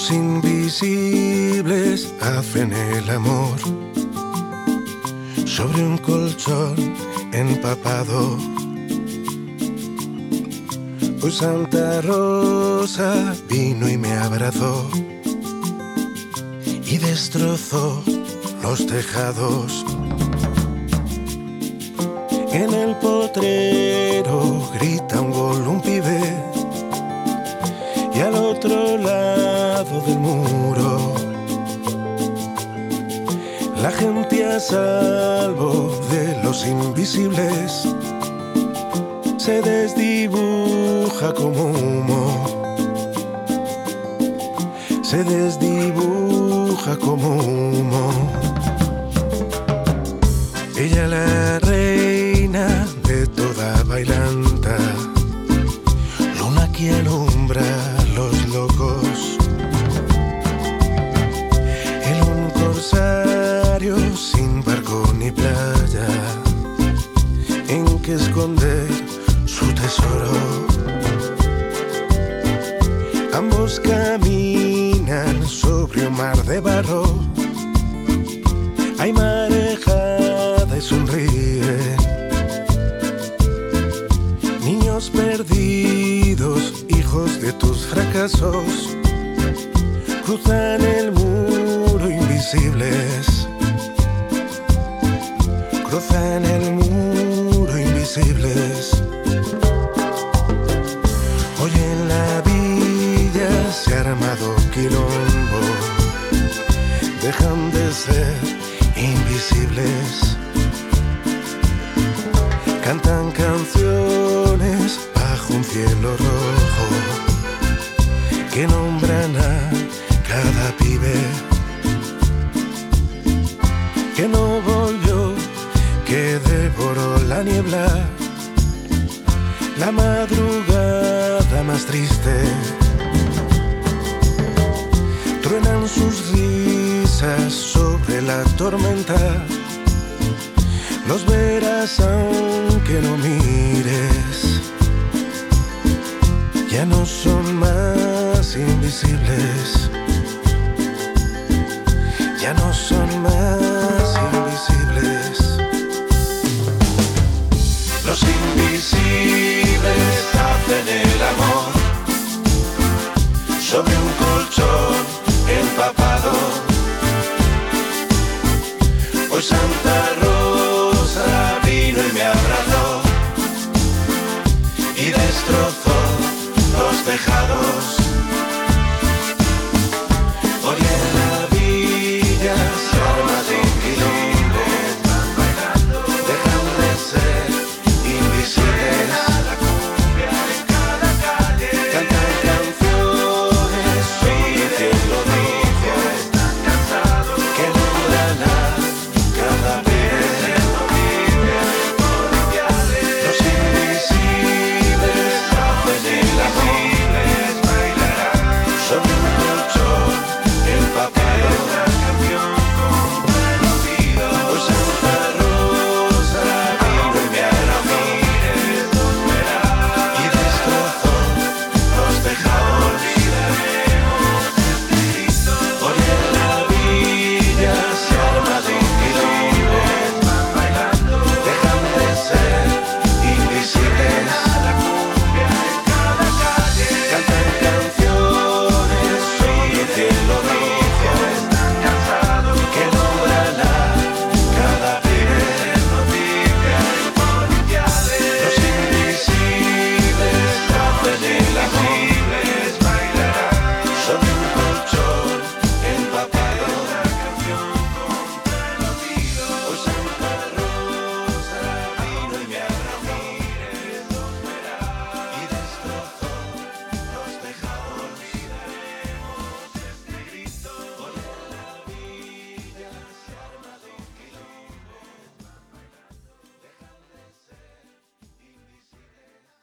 Los invisibles hacen el amor sobre un colchón empapado. Hoy Santa Rosa vino y me abrazó y destrozó los tejados. En el potrero grita un gol un pibe y al otro lado del muro la gente a salvo de los invisibles se desdibuja como humo, se desdibuja como humo. Ella la reina de toda bailanta, luna que alumbra a los locos. En un corsario sin barco ni playa, en que esconder su tesoro. Ambos caminan sobre un mar de barro. Hay marejada y sonríe. Niños perdidos, hijos de tus fracasos, cruzan el muro invisibles. Cruzan el muro invisibles. Hoy en la villa se ha armado quilombo. Dejan de ser invisibles. Cantan canciones bajo un cielo rojo que nombran a cada pibe que no volvió, que devoró la niebla, la madrugada más triste. Truenan sus risas sobre la tormenta. Los verás aunque no mires. Ya no son más invisibles. Ya no son más invisibles. Los invisibles hacen el